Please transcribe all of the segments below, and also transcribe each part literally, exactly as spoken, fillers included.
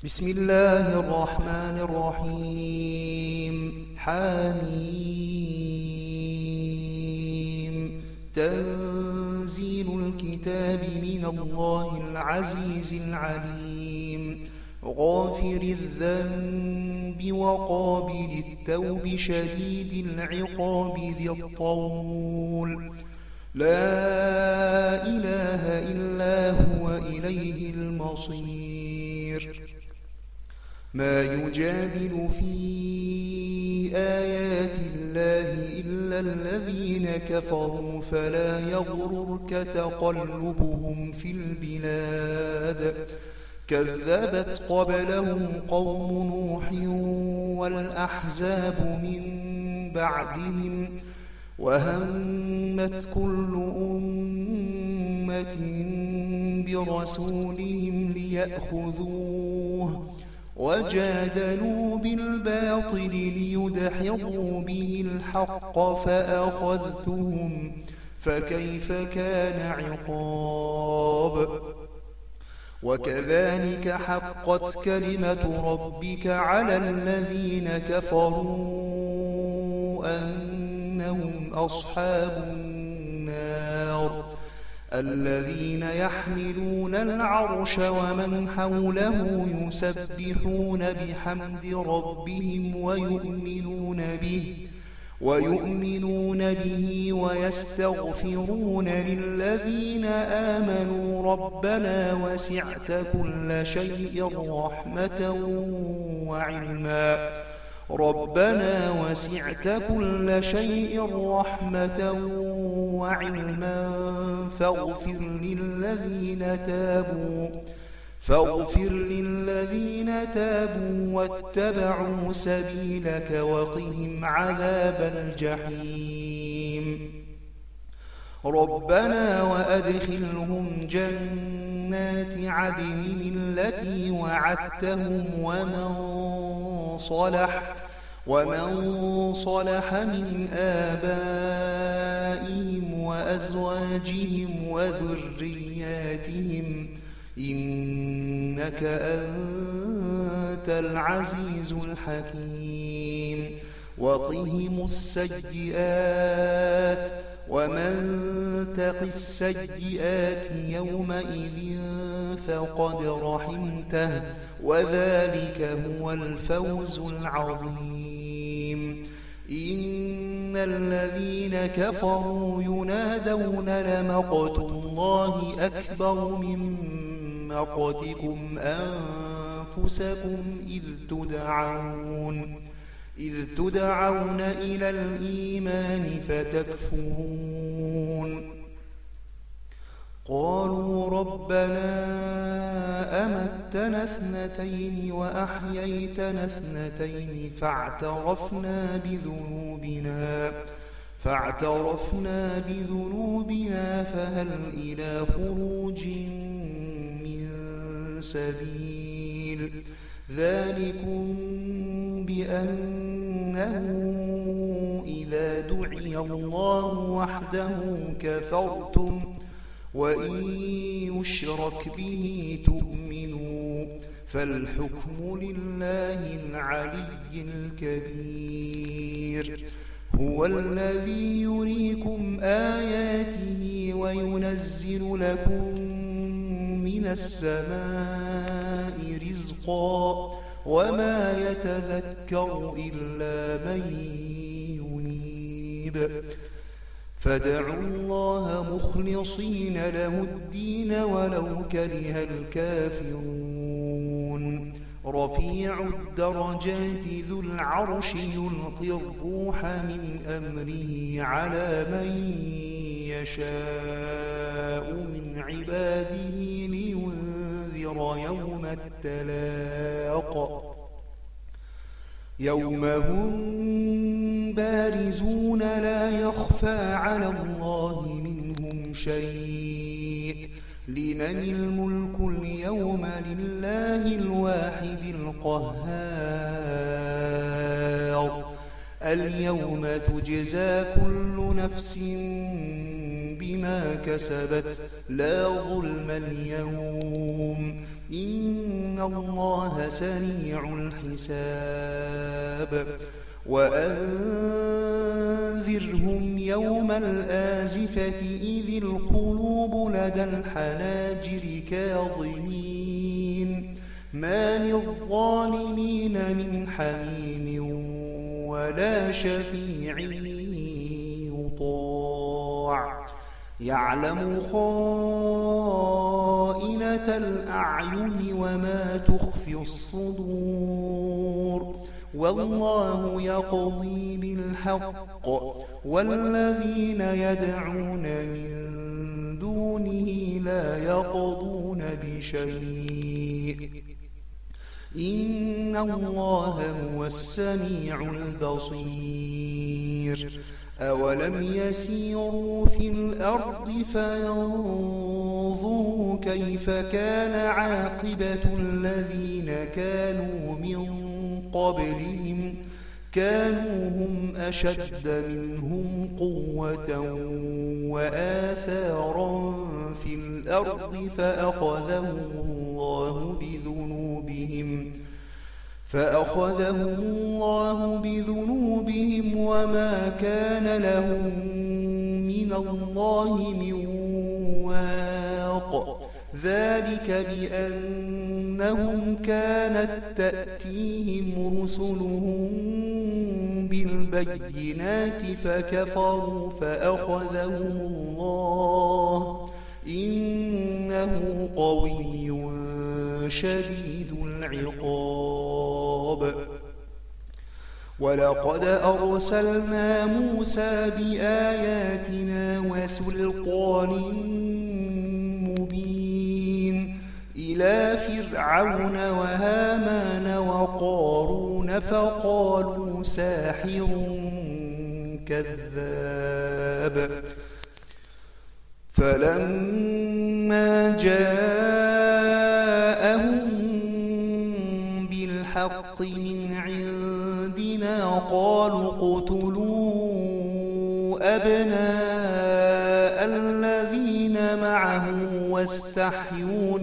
بسم الله الرحمن الرحيم. حميم. تنزيل الكتاب من الله العزيز العليم، غافر الذنب وقابل التوب شديد العقاب ذي الطول، لا إله إلا هو إليه المصير. ما يجادل في آيات الله إلا الذين كفروا فلا يغررك تقلبهم في البلاد. كذبت قبلهم قوم نوح والأحزاب من بعدهم، وهمت كل أمة برسولهم ليأخذوه، وجادلوا بالباطل ليدحضوا به الحق فأخذتهم، فكيف كان عقاب. وكذلك حقت كلمة ربك على الذين كفروا أنهم أصحاب النار، الذين يحملون العرش ومن حوله يسبحون بحمد ربهم ويؤمنون به ويؤمنون به ويستغفرون للذين آمنوا ربنا وسعت كل شيء رحمة وعلما ربنا وسعت كل شيء رحمة وعلما فاغفر للذين تابوا فاغفر للذين تابوا واتبعوا سبيلك وقهم عذاب الجحيم. ربنا وأدخلهم جنات عدن التي وعدتهم ومن صلح ومن صلح من آبائهم وأزواجهم وذرياتهم إنك أنت العزيز الحكيم. وقهم السيئات ومن تق السيئات يومئذ فقد رحمته، وذلك هو الفوز العظيم. إن الذين كفروا ينادون لمقت الله أكبر من مقتكم أنفسكم إذ تدعون إذ تدعون إلى الإيمان فتكفرون. قالوا ربنا أمتنا اثنتين وأحييتنا اثنتين فاعترفنا بذنوبنا فاعترفنا بذنوبنا فهل إلى خروج من سبيل. ذلكم بأنه إذا دعي الله وحده كفرتم وإن يشرك به تؤمنوا، فالحكم لله العلي الكبير. هو الذي يريكم آياته وينزل لكم من السماء رزقا وما يتذكر إلا من ينيب. فادعوا الله مخلصين له الدين ولو كره الكافرون. رفيع الدرجات ذو العرش يلقي الروح من أمره على من يشاء من عباده لينذر يوم التلاق، يوم هم بارزون لا يخفى على الله منهم شيء. لمن الملك اليوم لله الواحد القهار. اليوم تجزى كل نفس بما كسبت لا ظلم اليوم إن الله سريع الحساب وأنذرهم يوم الآزفة إذ القلوب لدى الحناجر كاظمين ما للظالمين من حميم ولا شفيع يطاع يعلم خائنة الأعين وما تخفي الصدور والله يقضي بالحق والذين يدعون من دونه لا يقضون بشيء إن الله هو السميع البصير أولم يسيروا في الأرض فينظروا كيف كان عاقبة الذين كانوا من قبلهم كانوا هم أشد منهم قوة وآثارا في الأرض فأخذهم الله بذنوبهم فأخذهم الله بذنوبهم وما كان لهم من الله من واق ذلك بأنهم كانت تأتيهم رسلهم بالبينات فكفروا فأخذهم الله إنه قوي شديد العقاب ولقد أرسلنا موسى بآياتنا وسلطان مبين إلى فرعون وهامان وقارون فقالوا ساحر كذاب فلما جاءهم بالحق من عندنا قالوا اقتلوا أبناء الذين معه واستحيوا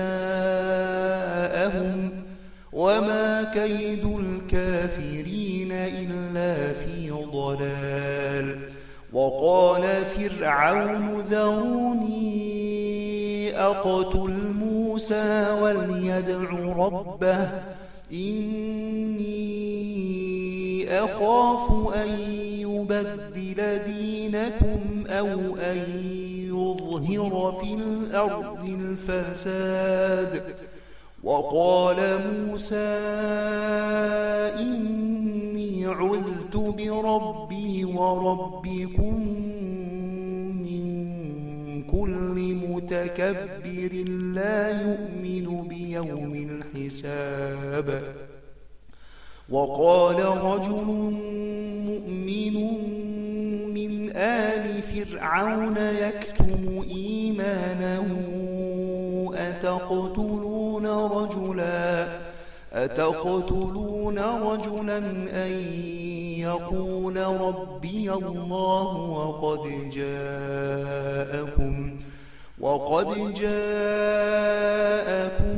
نساءهم وما كيد الكافرين إلا في ضلال وقال فرعون ذروني أقتل موسى وليدع ربه إني أخاف أن يبدل دينكم أو أن يظهر في الأرض الفساد وقال موسى إني عذت بربي وربكم من كل متكبر لا يؤمن بيوم الحساب وقال رجل مؤمن من آل فرعون يكتم إيمانه أتقتلون رجلا أتقتلون رجلا أن يقول ربي الله وقد جاءكم وقد جاءكم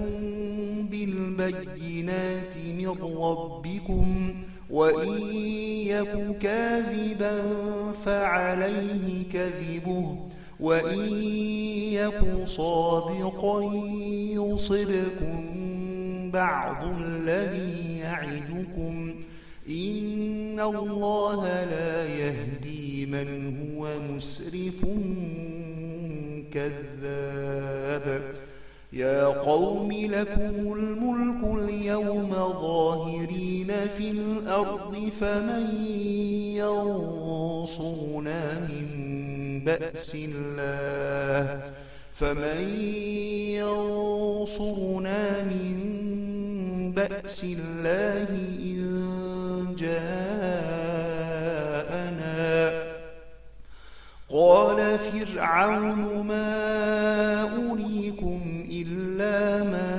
بالبينات من ربكم وإن يك كاذبا فعليه كذبه وإن يك صادقا يصبكم بعض الذي يعدكم إن الله لا يهدي من هو مسرف كذاب يا قوم لكم الملك اليوم ظاهرين في الأرض فمن ينصرنا من بأس الله فمن ينصرنا من بأس الله إن جاءنا قال فرعون ما أريكم إلا ما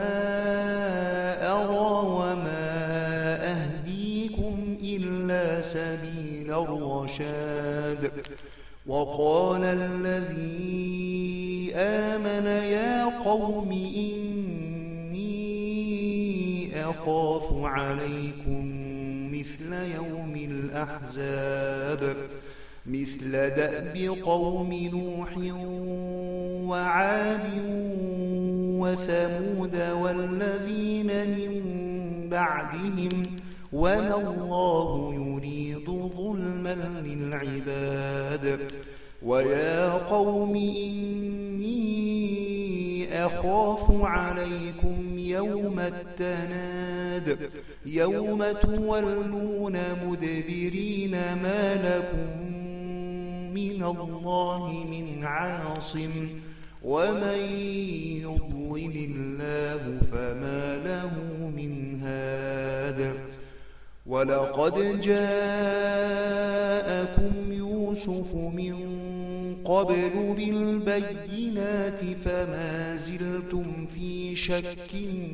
أرى وما أهديكم إلا سبيل الرشاد وقال الذي آمن يا قوم إني أخاف عليكم مثل يوم الأحزاب مثل دأب قوم نوح وعاد وثمود والذين من بعدهم وما الله يريد ظلما للعباد ويا قوم إني أخاف عليكم يوم التناد يوم تولون مدبرين ما لكم من الله من عاصم ومن يضلل الله فما له من هاد ولقد جاءكم يوسف من قبل بالبينات فما زلتم في شك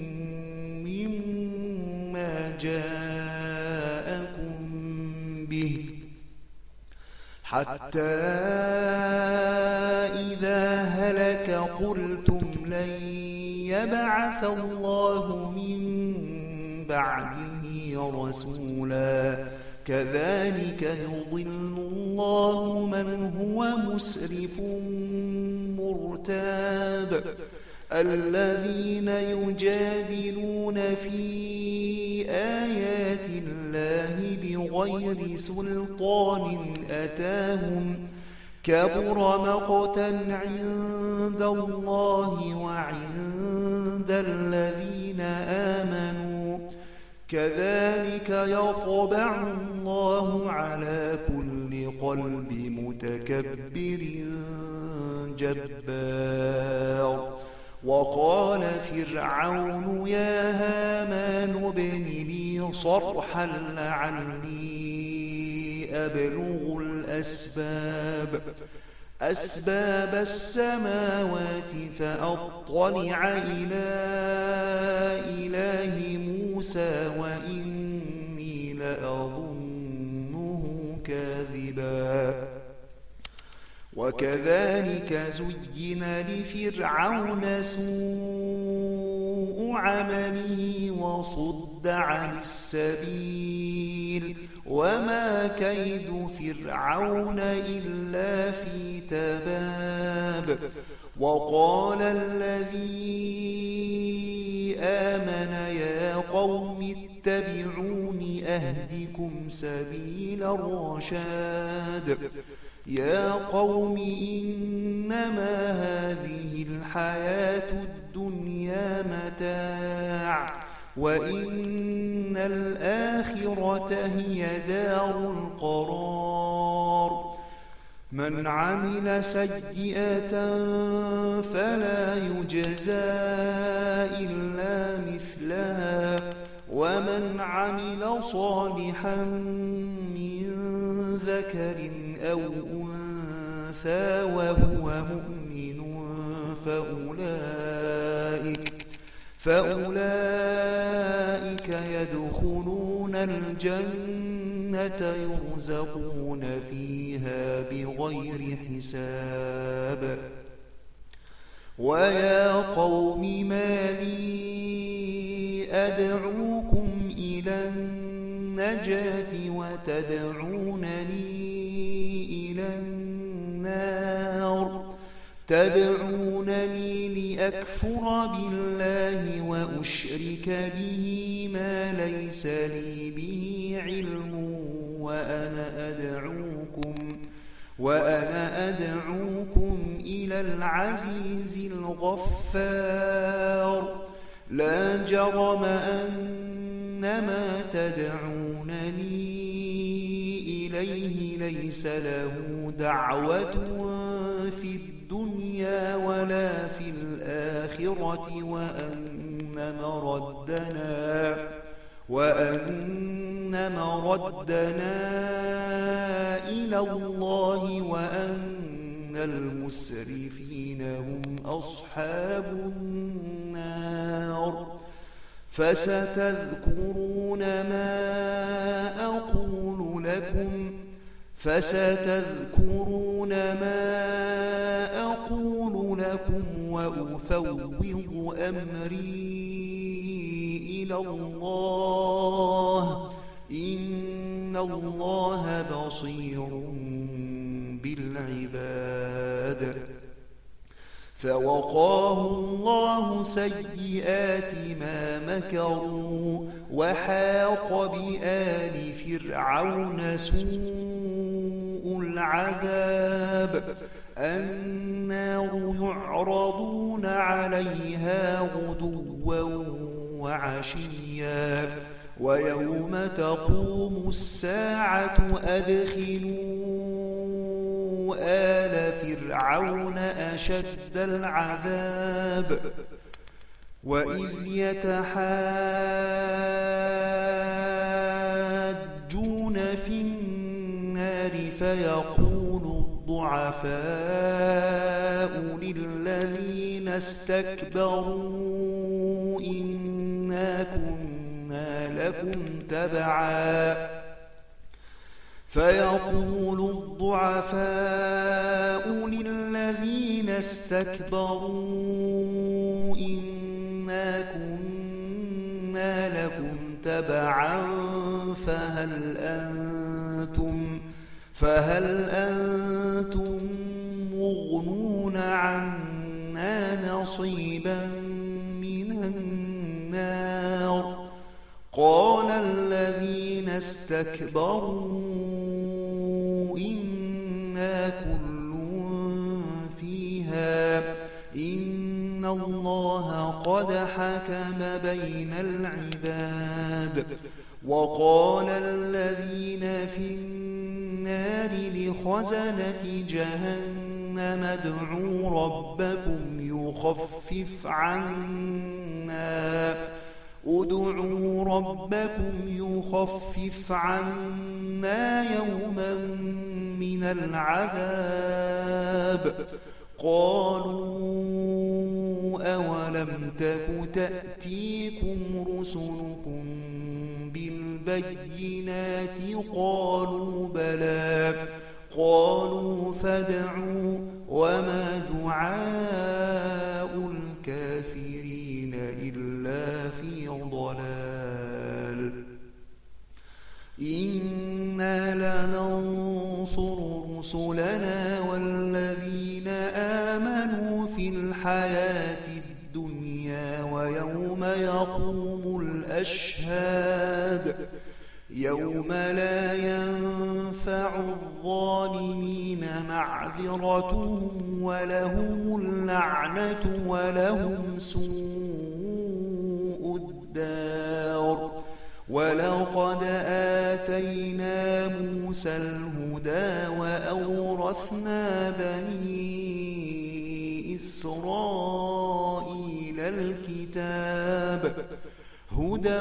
مما جاءكم به حتى إذا هلك قلتم لن يبعث الله من بعده رسولا كذلك يضل الله من هو مسرف مرتاب الذين يجادلون في آيات الله بغير سلطان أتاهم كبر مقتا عند الله وعند الذين آمنوا كذلك يطبع الله على كل قلب متكبر جبار وقال فرعون يا هامان ابن لي صرحا لعلي أبلغ الأسباب أسباب السماوات فأطلع إلى إله موسى وإني لأظنه كاذبا وكذلك زين لفرعون سوء عمله وصد عن السبيل وما كيد فرعون إلا في تباب وقال الذي آمن يا قوم اتبعون أهدكم سبيل الرشاد يا قوم إنما هذه الحياة الدنيا متاع وإن الآخرة هي دار القرار من عمل سيئة فلا يجزى إلا مثلها ومن عمل صالحا من ذكر أو أنثى وهو مؤمن فأولئك فأولئك يدخلون الجنة يرزقون فيها بغير حساب ويا قوم ما لي أدعوكم إلى النجاة وتدعونني إلى النار تدعونني لأكفر بالله وأشرك به ما ليس لي به علم وأنا أدعوكم وأنا أدعوكم إلى العزيز الغفار لا جرم أن ما تدعونني إليه ليس له دعوة في الدنيا ولا في الآخرة وأن مردنا وأن مردنا إلى الله وأن المسرفين هم أصحاب النار فستذكرون ما أقول لكم فستذكرون ما أقول لكم وأفوض أمري إلى الله إن الله بصير بالعباد فوقاه الله سيئات ما مكروا وحاق بآل فرعون سوء العذاب النار يعرضون عليها غدوا وعشيا ويوم تقوم الساعة أدخلوا آل فرعون أشد العذاب وإذ يتحاجون في النار فيقول الضعفاء للذين استكبروا إنا كنا لكم تبعا فيقول الضعفاء للذين استكبروا إنا كنا لكم تبعا فهل أنتم فهل أنتم مغنون عنا نصيبا من النار قال الذين استكبروا إنا كل فيها إن الله قد حكم بين العباد وقال الذين في النار لخزنة جهنم ادعوا ربكم يخفف عنا ادعوا ربكم يخفف عنا يوما من العذاب قالوا أولم تك تأتيكم رسلكم بالبينات قالوا بلى قالوا فادعوا وما دعاء الكافرين إلا في ضلال إنا لننصر رسلنا والذين آمنوا في الحياة الدنيا ويوم يقوم الأشهاد يوم لا ينفع الظالمين معذرتهم ولهم اللعنة ولهم سوء الدار ولقد آتينا موسى الهدى وأورثنا بني إسرائيل الكتاب هدى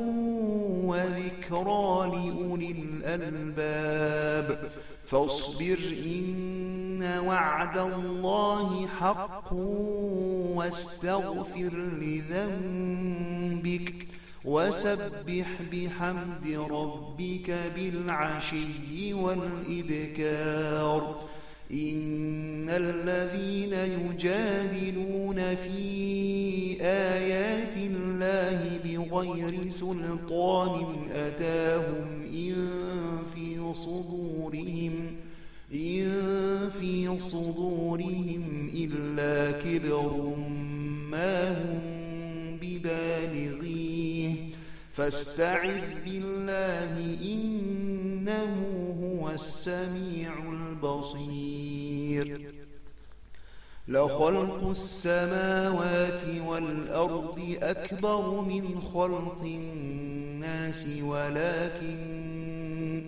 وذكرى لأولي الألباب فاصبر إن وعد الله حق واستغفر لذنبك وسبح بحمد ربك بالعشي والإبكار إن الذين يجادلون في آيات الله بغير سلطان أتاهم إن في صدورهم إن في صدورهم إلا كبر ما هم ببالغيه فاستعذ بالله إنه هو السميع البصير لخلق السماوات والأرض أكبر من خلق الناس ولكن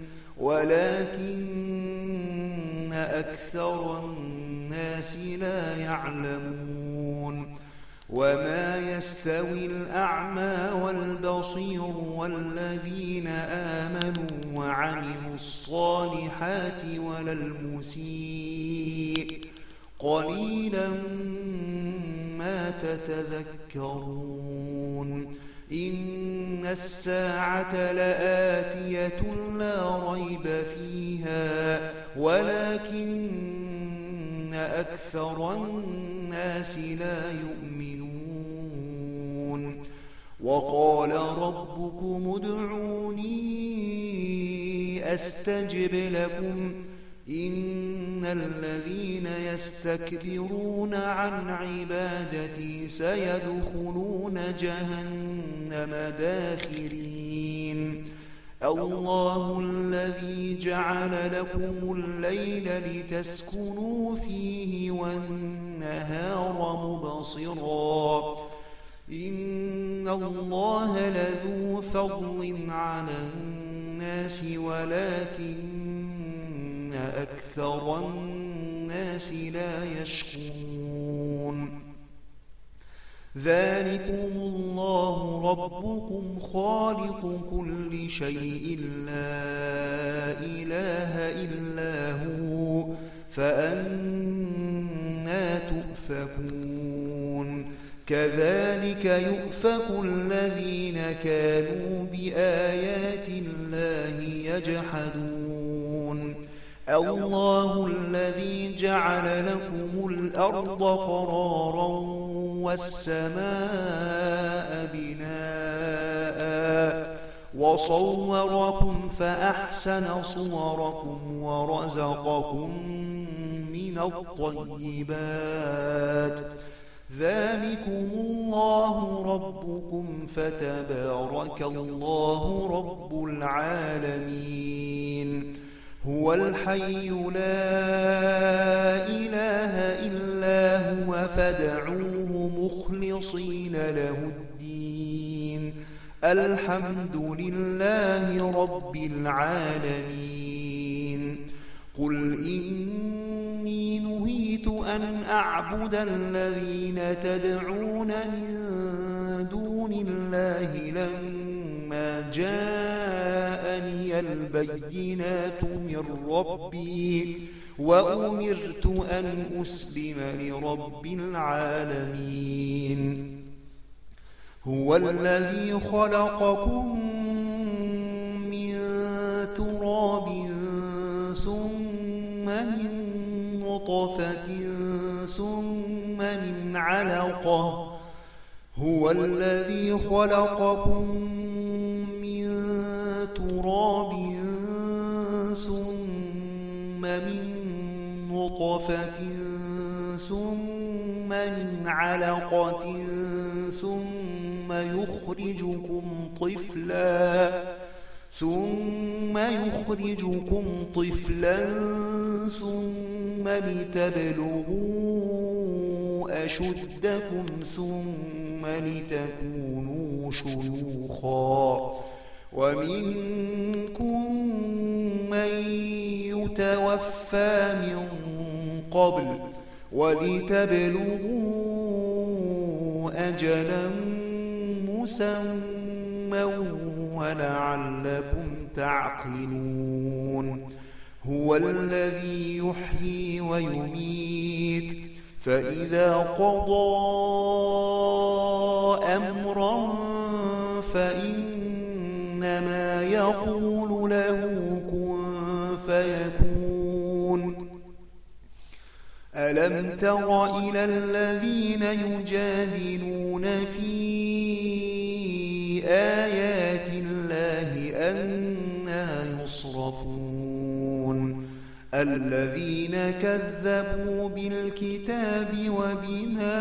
ولكن أكثر الناس لا يعلمون وما يستوي الأعمى والبصير والذين آمنوا وعملوا الصالحات ولا المسيء قليلا ما تتذكرون إن الساعة لآتية لا ريب فيها ولكن أكثر الناس لا يؤمنون وقال ربكم ادعوني أستجب لكم إن الذين يستكبرون عن عبادتي سيدخلون جهنم داخرين الله الذي جعل لكم الليل لتسكنوا فيه والنهار مبصرا إن الله لذو فضل على الناس ولكن أكثر الناس لا يشكرون ذلكم الله ربكم خالق كل شيء لا إله إلا هو فأنى تؤفكون كذلك يؤفك الذين كانوا بآيات الله يجحدون الله الذي جعل لكم الأرض قرارا والسماء بناء وصوركم فأحسن صوركم ورزقكم من الطيبات ذلكم الله ربكم فتبارك الله رب العالمين هو الحي لا إله إلا هو فادعوه مخلصين له الدين الحمد لله رب العالمين قل إني نهيت أن أعبد الذين تدعون من دون الله لما جاءني البينات من ربي وأمرت أن أسلم لرب العالمين هو الذي خلقكم من تراب ثم من نطفة ثم من علقة هو الذي خلقكم من تراب ثم من نطفة ثم من علقة ثم يخرجكم طفلا ثم يخرجكم طفلا ثم لتبلغوا أشدكم ثم لتكونوا شيوخا ومنكم من يتوفى من قبل ولتبلغوا أجلا مسمى ولعلكم تعقلون هو الذي يحيي ويميت فإذا قضى أمرا فإنما يقول له كن فيكون ألم تر إلى الذين يجادلون في آيات الله أنى يصرفون الذين كذبوا بالكتاب وبما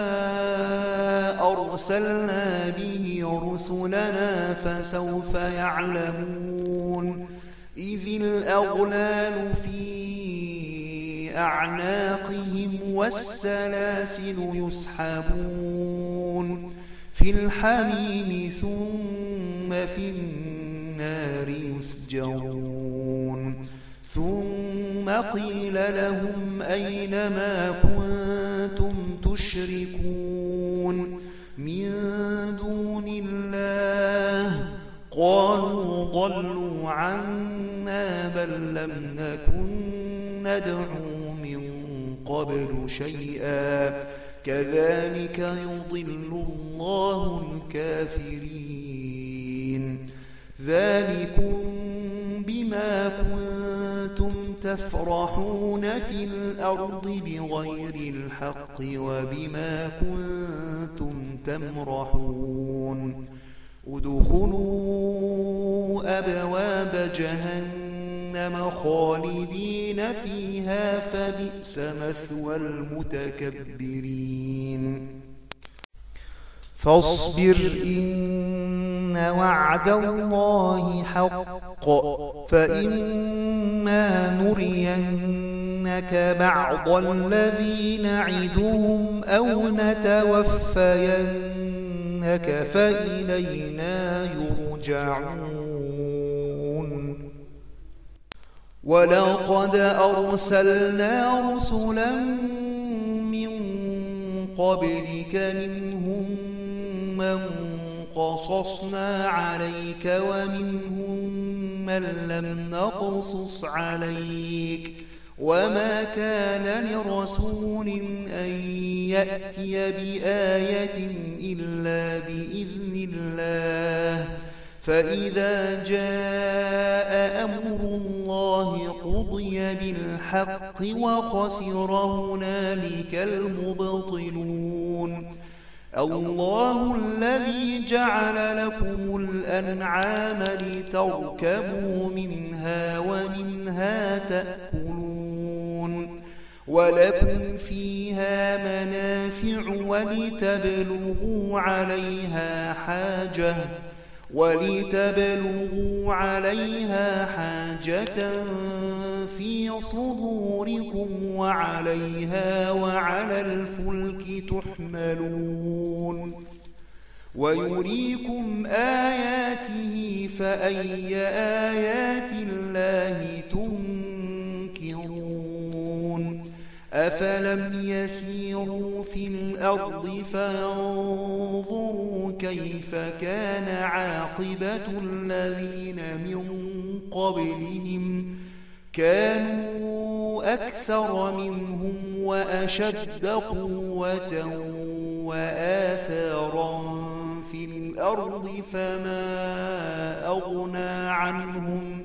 أرسلنا به رسلنا فسوف يعلمون إذ الأغلال في أعناقهم والسلاسل يسحبون في الحميم ثم في النار يسجرون ثم قيل لهم أين ما كنتم تشركون من دون الله قالوا ضلوا عنا بل لم نكن ندعو من قبل شيئا كذلك يضل الله الكافرين ذلكم بما كنتم تفرحون في الأرض بغير الحق وبما كنتم تمرحون ادخلوا أبواب جهنم خالدين فيها فبئس مثوى المتكبرين فاصبر إن وعد الله حق فإما نرينك بعض الذي نعدهم أو نتوفينك فإلينا يرجعون ولقد أرسلنا رسلا من قبلك منهم من قصصنا عليك ومنهم من لم نقصص عليك وما كان لرسول أن يأتي بآية إلا بإذن الله فإذا جاء أمر الله قضي بالحق وخسر هنالك المبطلون الله الذي جعل لكم الأنعام لتركبوا منها ومنها تأكلون ولكم فيها منافع ولتبلغوا عليها حاجة ولتبلغوا عليها حاجة في صدوركم وعليها وعلى الفلك تحملون ويريكم آياته فأي آيات الله تنكرون أفلم يسيروا في الأرض فينظروا كيف كان عاقبة الذين من قبلهم كانوا أكثر منهم وأشد قوة وآثارا في الأرض فما أغنى عنهم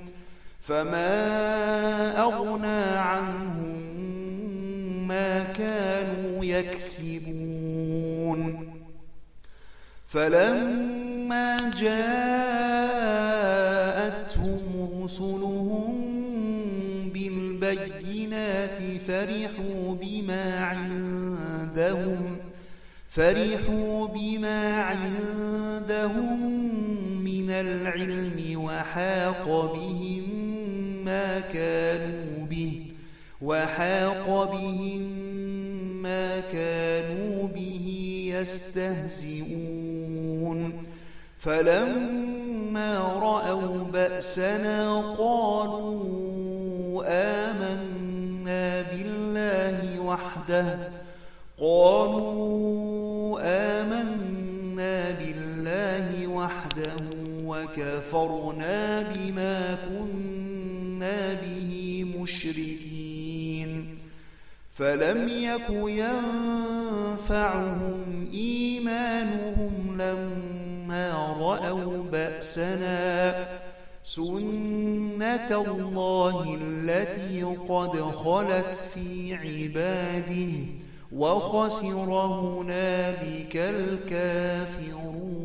فما أغنى عنهم ما كانوا يكسبون فلما جاءتهم رسلهم بالبينات فرحوا بما عندهم فرحوا بما عندهم من العلم وحاق بهم ما كانوا به وحاق بهم ما كانوا به يستهزئون فلما رأوا بأسنا قالوا آمنا بالله وحده قالوا آمنا بالله وحده وكفرنا بما كنا به مشركين فلم يك ينفعهم إيمانهم لما رأوا بأسنا سنة الله التي قد خلت في عباده وخسر هنالك الكافرون.